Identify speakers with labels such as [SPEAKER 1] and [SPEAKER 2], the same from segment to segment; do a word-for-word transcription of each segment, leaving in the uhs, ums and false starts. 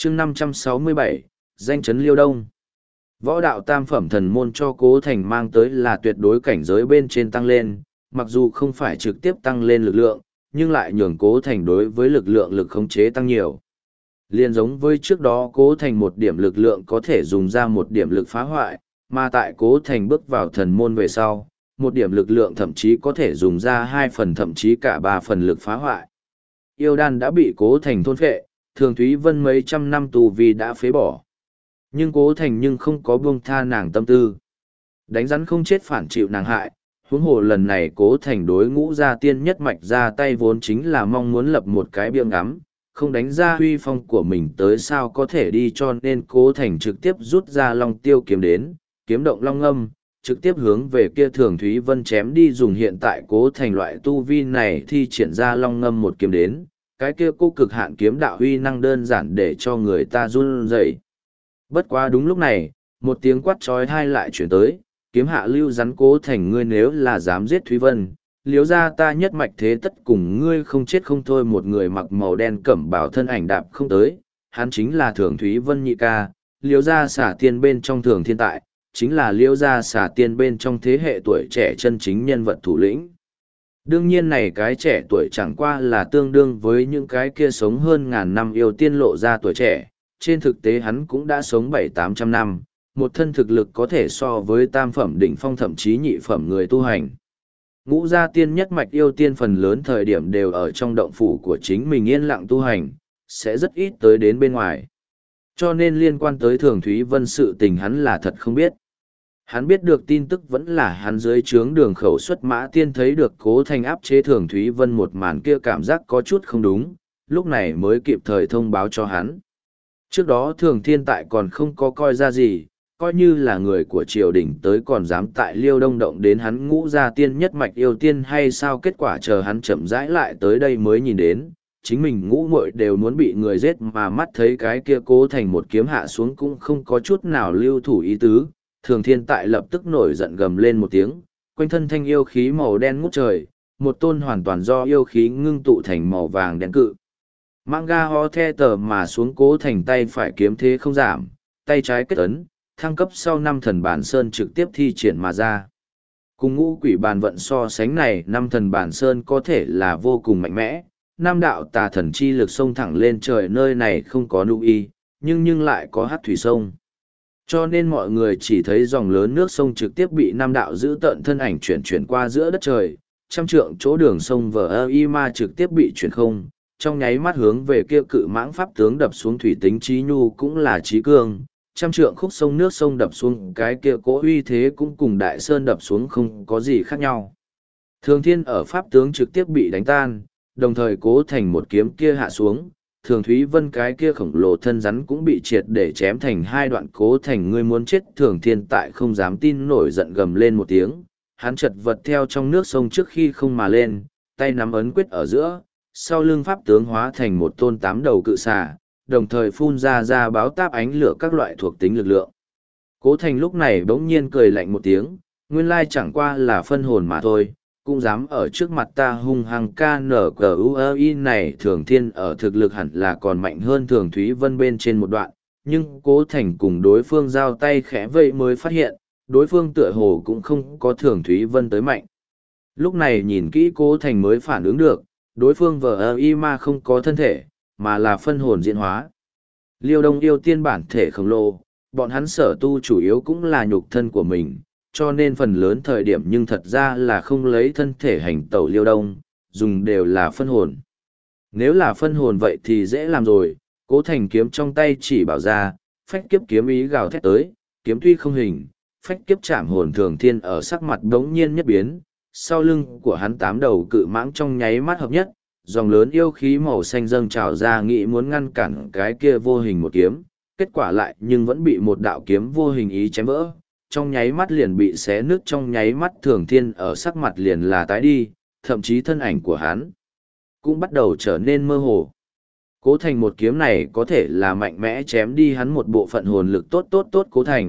[SPEAKER 1] chương năm trăm sáu mươi bảy, danh chấn Liêu Đông. Võ đạo tam phẩm thần môn cho Cố Thành mang tới là tuyệt đối cảnh giới bên trên tăng lên, mặc dù không phải trực tiếp tăng lên lực lượng, nhưng lại nhường Cố Thành đối với lực lượng lực khống chế tăng nhiều. Liên giống với trước đó Cố Thành một điểm lực lượng có thể dùng ra một điểm lực phá hoại, mà tại Cố Thành bước vào thần môn về sau, một điểm lực lượng thậm chí có thể dùng ra hai phần thậm chí cả ba phần lực phá hoại. Yêu đan đã bị Cố Thành thôn phệ, Thường Thúy Vân mấy trăm năm tù vì đã phế bỏ. Nhưng Cố Thành nhưng không có buông tha nàng tâm tư. Đánh rắn không chết phản chịu nàng hại, huống hồ lần này Cố Thành đối Ngũ Gia Tiên nhất mạch ra tay vốn chính là mong muốn lập một cái biếng ngắm, không đánh ra huy phong của mình tới sao có thể đi, cho nên Cố Thành trực tiếp rút ra Long Tiêu kiếm đến, kiếm động long âm, trực tiếp hướng về kia Thường Thúy Vân chém đi, dùng hiện tại Cố Thành loại tu vi này thi triển ra long ngâm một kiếm đến, cái kia cô cực hạn kiếm đạo huy năng đơn giản để cho người ta run rẩy. Bất quá đúng lúc này, một tiếng quát trói thai lại chuyển tới, kiếm hạ lưu rắn Cố Thành, ngươi nếu là dám giết Thúy Vân, liếu ra ta nhất mạch thế tất cùng ngươi không chết không thôi. Một người mặc màu đen cẩm bào thân ảnh đạp không tới, hắn chính là Thường Thúy Vân nhị ca, liếu ra xả tiên bên trong Thường Thiên Tại, chính là liếu ra xả tiên bên trong thế hệ tuổi trẻ chân chính nhân vật thủ lĩnh. Đương nhiên này cái trẻ tuổi chẳng qua là tương đương với những cái kia sống hơn ngàn năm yêu tiên lộ ra tuổi trẻ, trên thực tế hắn cũng đã sống bảy tám trăm năm, một thân thực lực có thể so với tam phẩm đỉnh phong thậm chí nhị phẩm người tu hành. Ngũ Gia Tiên nhất mạch yêu tiên phần lớn thời điểm đều ở trong động phủ của chính mình yên lặng tu hành, sẽ rất ít tới đến bên ngoài. Cho nên liên quan tới Thường Thúy Vân sự tình hắn là thật không biết. Hắn biết được tin tức vẫn là hắn dưới trướng Đường Khẩu Xuất Mã Tiên thấy được Cố Thành áp chế Thường Thúy Vân một màn kia, cảm giác có chút không đúng, lúc này mới kịp thời thông báo cho hắn. Trước đó Thường Thiên Tại còn không có coi ra gì, coi như là người của triều đình tới còn dám tại Liêu Đông động đến hắn Ngũ Gia Tiên nhất mạch yêu tiên hay sao, kết quả chờ hắn chậm rãi lại tới đây mới nhìn đến, chính mình ngũ muội đều muốn bị người giết mà mắt thấy cái kia Cố Thành một kiếm hạ xuống cũng không có chút nào lưu thủ ý tứ. Thường Thiên Tại lập tức nổi giận gầm lên một tiếng, quanh thân thanh yêu khí màu đen ngút trời, một tôn hoàn toàn do yêu khí ngưng tụ thành màu vàng đen cự manga ho the tờ mà xuống. Cố Thành tay phải kiếm thế không giảm, tay trái kết ấn, thăng cấp sau năm thần bản sơn trực tiếp thi triển mà ra. Cùng ngũ quỷ bàn vận so sánh này, năm thần bản sơn có thể là vô cùng mạnh mẽ, năm đạo tà thần chi lực xông thẳng lên trời, nơi này không có nụ y, nhưng nhưng lại có hát thủy sông. Cho nên mọi người chỉ thấy dòng lớn nước sông trực tiếp bị năm đạo giữ tợn thân ảnh chuyển chuyển qua giữa đất trời, trăm trượng chỗ đường sông vờ ơ y ma trực tiếp bị chuyển không, trong nháy mắt hướng về kia cự mãng pháp tướng đập xuống. Thủy tính trí nhu cũng là trí cương, trăm trượng khúc sông nước sông đập xuống, cái kia cỗ uy thế cũng cùng đại sơn đập xuống không có gì khác nhau. Thường Thiên ở pháp tướng trực tiếp bị đánh tan, đồng thời Cố Thành một kiếm kia hạ xuống, Thường Thúy Vân cái kia khổng lồ thân rắn cũng bị triệt để chém thành hai đoạn. Cố Thành, ngươi muốn chết! Thường Thiên Tại không dám tin nổi giận gầm lên một tiếng, hắn chật vật theo trong nước sông trước khi không mà lên, tay nắm ấn quyết ở giữa, sau lưng pháp tướng hóa thành một tôn tám đầu cự xà, đồng thời phun ra ra báo táp ánh lửa các loại thuộc tính lực lượng. Cố Thành lúc này bỗng nhiên cười lạnh một tiếng, nguyên lai chẳng qua là phân hồn mà thôi, cũng dám ở trước mặt ta hung hăng ca nở cờ u ơ i này. Thường Thiên ở thực lực hẳn là còn mạnh hơn Thường Thúy Vân bên trên một đoạn, nhưng Cố Thành cùng đối phương giao tay khẽ vậy mới phát hiện, đối phương tựa hồ cũng không có Thường Thúy Vân tới mạnh. Lúc này nhìn kỹ Cố Thành mới phản ứng được, đối phương vờ ơ y ma không có thân thể, mà là phân hồn diễn hóa. Liêu Đông yêu tiên bản thể khổng lồ, bọn hắn sở tu chủ yếu cũng là nhục thân của mình, cho nên phần lớn thời điểm nhưng thật ra là không lấy thân thể hành tẩu Liêu Đông, dùng đều là phân hồn. Nếu là phân hồn vậy thì dễ làm rồi, Cố Thành kiếm trong tay chỉ bảo ra, phách kiếp kiếm ý gào thét tới, kiếm tuy không hình, phách kiếp chạm hồn. Thường Thiên ở sắc mặt đống nhiên nhất biến, sau lưng của hắn tám đầu cự mãng trong nháy mắt hợp nhất, dòng lớn yêu khí màu xanh dâng trào ra, nghĩ muốn ngăn cản cái kia vô hình một kiếm, kết quả lại nhưng vẫn bị một đạo kiếm vô hình ý chém vỡ, trong nháy mắt liền bị xé nứt. Trong nháy mắt Thường Thiên ở sắc mặt liền là tái đi, thậm chí thân ảnh của hắn cũng bắt đầu trở nên mơ hồ. Cố Thành một kiếm này có thể là mạnh mẽ chém đi hắn một bộ phận hồn lực. Tốt tốt tốt Cố Thành,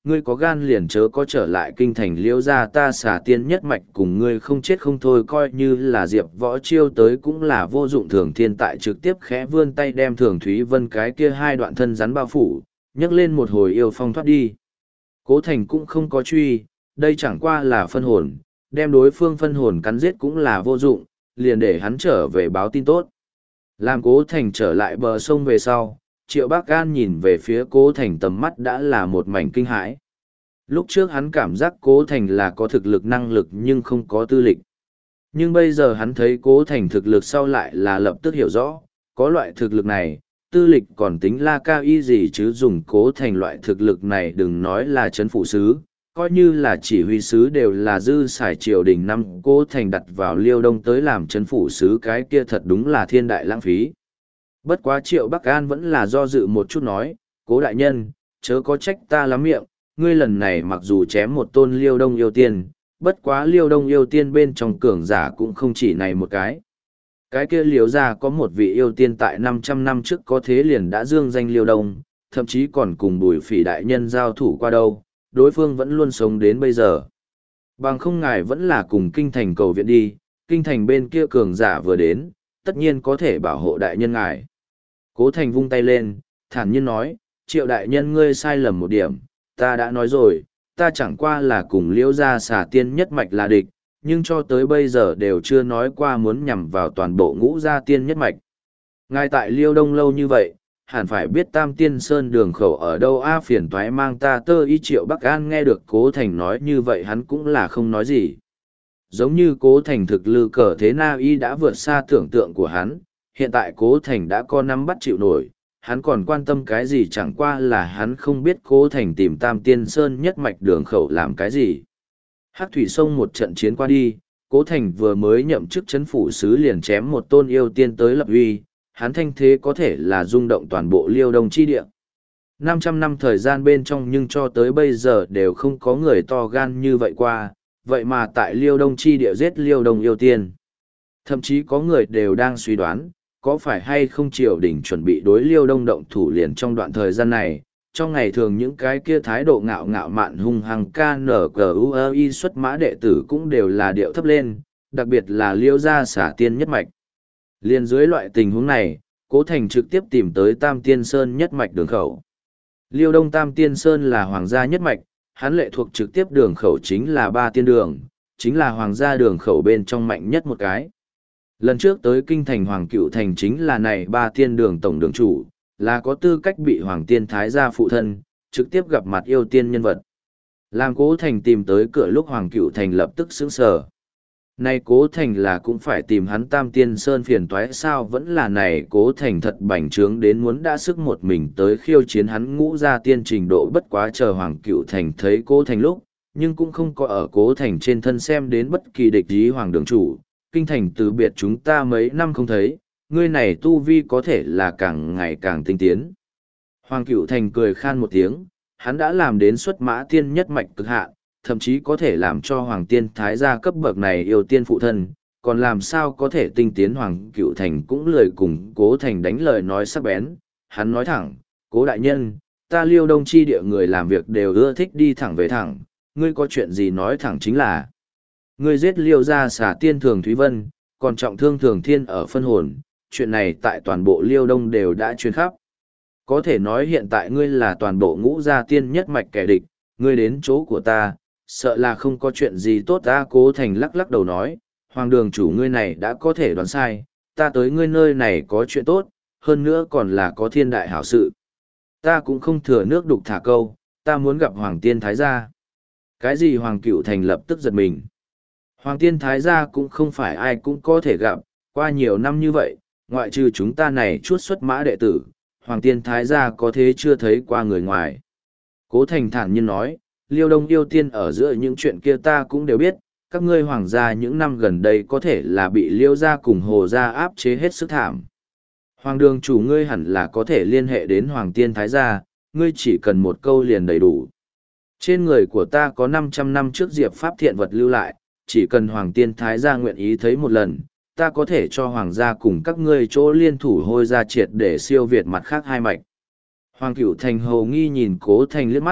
[SPEAKER 1] ngươi có gan liền chớ có trở lại kinh thành liễu gia ta xả tiên nhất mạch cùng ngươi không chết không thôi, coi như là Diệp Võ chiêu tới cũng là vô dụng. Thường Thiên tại trực tiếp khẽ vươn tay đem Thường Thúy Vân cái kia hai đoạn thân rắn bao phủ, nhấc lên một hồi yêu phong thoát đi. Cố Thành cũng không có truy, đây chẳng qua là phân hồn, đem đối phương phân hồn cắn giết cũng là vô dụng, liền để hắn trở về báo tin tốt. Làm Cố Thành trở lại bờ sông về sau, Triệu Bác Gan nhìn về phía Cố Thành tầm mắt đã là một mảnh kinh hãi. Lúc trước hắn cảm giác Cố Thành là có thực lực năng lực nhưng không có tư lịch. Nhưng bây giờ hắn thấy Cố Thành thực lực sau lại là lập tức hiểu rõ, có loại thực lực này, tư lịch còn tính là cao y gì chứ. Dùng Cố Thành loại thực lực này đừng nói là trấn phụ sứ, coi như là chỉ huy sứ đều là dư xài triều đình. Năm Cố Thành đặt vào Liêu Đông tới làm trấn phụ sứ, cái kia thật đúng là thiên đại lãng phí. Bất quá Triệu Bắc An vẫn là do dự một chút nói, Cố đại nhân, chớ có trách ta lắm miệng, ngươi lần này mặc dù chém một tôn Liêu Đông yêu tiên, bất quá Liêu Đông yêu tiên bên trong cường giả cũng không chỉ này một cái. Cái kia Liêu gia có một vị yêu tiên tại năm trăm năm trước có thế liền đã dương danh Liêu Đông, thậm chí còn cùng Bùi Phỉ đại nhân giao thủ qua đâu, đối phương vẫn luôn sống đến bây giờ. Bằng không ngài vẫn là cùng kinh thành cầu viện đi, kinh thành bên kia cường giả vừa đến, tất nhiên có thể bảo hộ đại nhân ngài. Cố Thành vung tay lên, thản nhiên nói, Triệu đại nhân ngươi sai lầm một điểm, ta đã nói rồi, ta chẳng qua là cùng Liễu gia xà tiên nhất mạch là địch, nhưng cho tới bây giờ đều chưa nói qua muốn nhằm vào toàn bộ ngũ gia tiên nhất mạch. Ngài tại Liêu Đông lâu như vậy, hẳn phải biết Tam Tiên Sơn đường khẩu ở đâu a. Phiền toái mang ta tơ y. Triệu Bắc An nghe được Cố Thành nói như vậy hắn cũng là không nói gì. Giống như Cố Thành thực lư cờ thế na y đã vượt xa tưởng tượng của hắn, hiện tại Cố Thành đã có nắm bắt chịu nổi, hắn còn quan tâm cái gì, chẳng qua là hắn không biết Cố Thành tìm Tam Tiên Sơn nhất mạch đường khẩu làm cái gì. Hắc Thủy Sông một trận chiến qua đi, Cố Thành vừa mới nhậm chức trấn phủ sứ liền chém một tôn yêu tiên tới lập uy, hắn thanh thế có thể là rung động toàn bộ Liêu Đông chi địa. năm trăm năm thời gian bên trong nhưng cho tới bây giờ đều không có người to gan như vậy qua, vậy mà tại Liêu Đông chi địa giết Liêu Đông yêu tiên. Thậm chí có người đều đang suy đoán, có phải hay không triều đình chuẩn bị đối Liêu Đông động thủ liền trong đoạn thời gian này. Trong ngày thường những cái kia thái độ ngạo ngạo mạn hung hăng ca nở cờ u ơ y xuất mã đệ tử cũng đều là điệu thấp lên, đặc biệt là Liêu gia xả tiên nhất mạch. Liên dưới loại tình huống này, Cố Thành trực tiếp tìm tới Tam Tiên Sơn nhất mạch đường khẩu. Liêu Đông Tam Tiên Sơn là hoàng gia nhất mạch, hắn lệ thuộc trực tiếp đường khẩu chính là ba tiên đường, chính là hoàng gia đường khẩu bên trong mạnh nhất một cái. Lần trước tới kinh thành Hoàng Cựu Thành chính là này ba tiên đường tổng đường chủ, là có tư cách bị Hoàng Tiên Thái gia phụ thân, trực tiếp gặp mặt yêu tiên nhân vật. Làm Cố Thành tìm tới cửa lúc Hoàng Cựu Thành lập tức sững sờ. Này Cố Thành là cũng phải tìm hắn Tam Tiên Sơn phiền toái sao, vẫn là này Cố Thành thật bành trướng đến muốn đã sức một mình tới khiêu chiến hắn ngũ gia tiên trình độ. Bất quá chờ Hoàng Cựu Thành thấy Cố Thành lúc, nhưng cũng không có ở Cố Thành trên thân xem đến bất kỳ địch ý. Hoàng đường chủ, kinh thành từ biệt chúng ta mấy năm không thấy, ngươi này tu vi có thể là càng ngày càng tinh tiến. Hoàng Cựu Thành cười khan một tiếng, hắn đã làm đến xuất mã tiên nhất mạch cực hạn, thậm chí có thể làm cho Hoàng Tiên Thái gia cấp bậc này yêu tiên phụ thân, còn làm sao có thể tinh tiến. Hoàng Cựu Thành cũng lười cùng Cố Thành đánh lời nói sắc bén, hắn nói thẳng, Cố đại nhân, ta Liêu Đông chi địa người làm việc đều ưa thích đi thẳng về thẳng, ngươi có chuyện gì nói thẳng chính là. Ngươi giết Liêu gia xả tiên Thường Thúy Vân, còn trọng thương Thường Thiên ở phân hồn, chuyện này tại toàn bộ Liêu Đông đều đã truyền khắp. Có thể nói hiện tại ngươi là toàn bộ ngũ gia tiên nhất mạch kẻ địch, ngươi đến chỗ của ta, sợ là không có chuyện gì tốt. Ta Cố Thành lắc lắc đầu nói, Hoàng đường chủ ngươi này đã có thể đoán sai, ta tới ngươi nơi này có chuyện tốt, hơn nữa còn là có thiên đại hảo sự. Ta cũng không thừa nước đục thả câu, ta muốn gặp Hoàng Tiên Thái gia. Cái gì? Hoàng Cựu Thành lập tức giật mình. Hoàng Tiên Thái gia cũng không phải ai cũng có thể gặp, qua nhiều năm như vậy, ngoại trừ chúng ta này chuốt xuất mã đệ tử, Hoàng Tiên Thái gia có thế chưa thấy qua người ngoài. Cố Thành thản nhiên nói, Liêu Đông yêu tiên ở giữa những chuyện kia ta cũng đều biết, các ngươi hoàng gia những năm gần đây có thể là bị Liêu gia cùng Hồ gia áp chế hết sức thảm. Hoàng đường chủ ngươi hẳn là có thể liên hệ đến Hoàng Tiên Thái gia, ngươi chỉ cần một câu liền đầy đủ. Trên người của ta có năm trăm năm trước diệp pháp thiện vật lưu lại, chỉ cần Hoàng Tiên Thái gia nguyện ý thấy một lần, ta có thể cho Hoàng gia cùng các ngươi chỗ liên thủ hôi ra triệt để siêu việt mặt khác hai mạch. Hoàng Cửu Thành hồ nghi nhìn Cố Thành liếc mắt,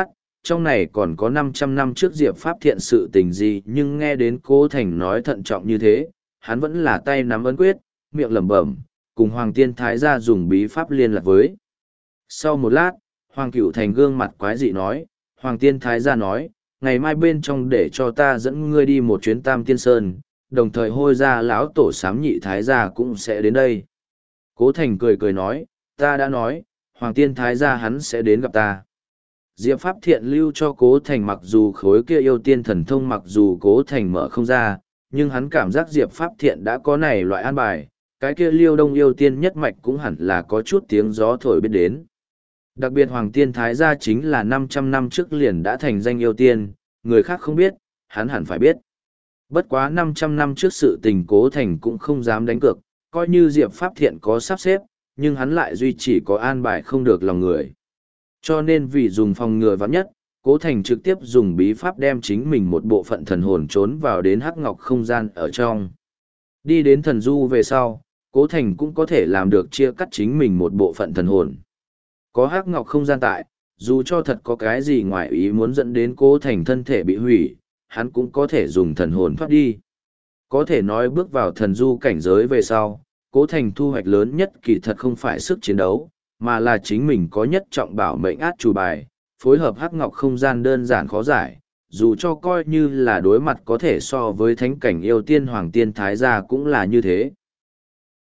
[SPEAKER 1] trong này còn có năm trăm năm trước Diệp Pháp Thiện sự tình gì, nhưng nghe đến Cố Thành nói thận trọng như thế, hắn vẫn là tay nắm ấn quyết, miệng lẩm bẩm, cùng Hoàng Tiên Thái gia dùng bí pháp liên lạc với. Sau một lát, Hoàng Cửu Thành gương mặt quái dị nói, Hoàng Tiên Thái gia nói, ngày mai bên trong để cho ta dẫn ngươi đi một chuyến Tam Tiên Sơn, đồng thời hôi ra lão tổ sám nhị Thái gia cũng sẽ đến đây. Cố Thành cười cười nói, ta đã nói, Hoàng Tiên Thái gia hắn sẽ đến gặp ta. Diệp Pháp Thiện lưu cho Cố Thành, mặc dù khối kia yêu tiên thần thông mặc dù Cố Thành mở không ra, nhưng hắn cảm giác Diệp Pháp Thiện đã có này loại an bài, cái kia Liêu Đông yêu tiên nhất mạch cũng hẳn là có chút tiếng gió thổi biết đến. Đặc biệt Hoàng Tiên Thái gia chính là năm trăm năm trước liền đã thành danh yêu tiên, người khác không biết, hắn hẳn phải biết. Bất quá năm trăm năm trước sự tình Cố Thành cũng không dám đánh cược, coi như Diệp Pháp Thiện có sắp xếp, nhưng hắn lại duy chỉ có an bài không được lòng người. Cho nên vì dùng phòng ngừa vắng nhất, Cố Thành trực tiếp dùng bí pháp đem chính mình một bộ phận thần hồn trốn vào đến hắc ngọc không gian ở trong. Đi đến thần du về sau, Cố Thành cũng có thể làm được chia cắt chính mình một bộ phận thần hồn. Có hắc ngọc không gian tại, dù cho thật có cái gì ngoài ý muốn dẫn đến Cố Thành thân thể bị hủy, hắn cũng có thể dùng thần hồn thoát đi. Có thể nói bước vào thần du cảnh giới về sau, Cố Thành thu hoạch lớn nhất kỳ thật không phải sức chiến đấu, mà là chính mình có nhất trọng bảo mệnh át chủ bài, phối hợp hắc ngọc không gian đơn giản khó giải, dù cho coi như là đối mặt có thể so với thánh cảnh yêu tiên Hoàng Tiên Thái gia cũng là như thế.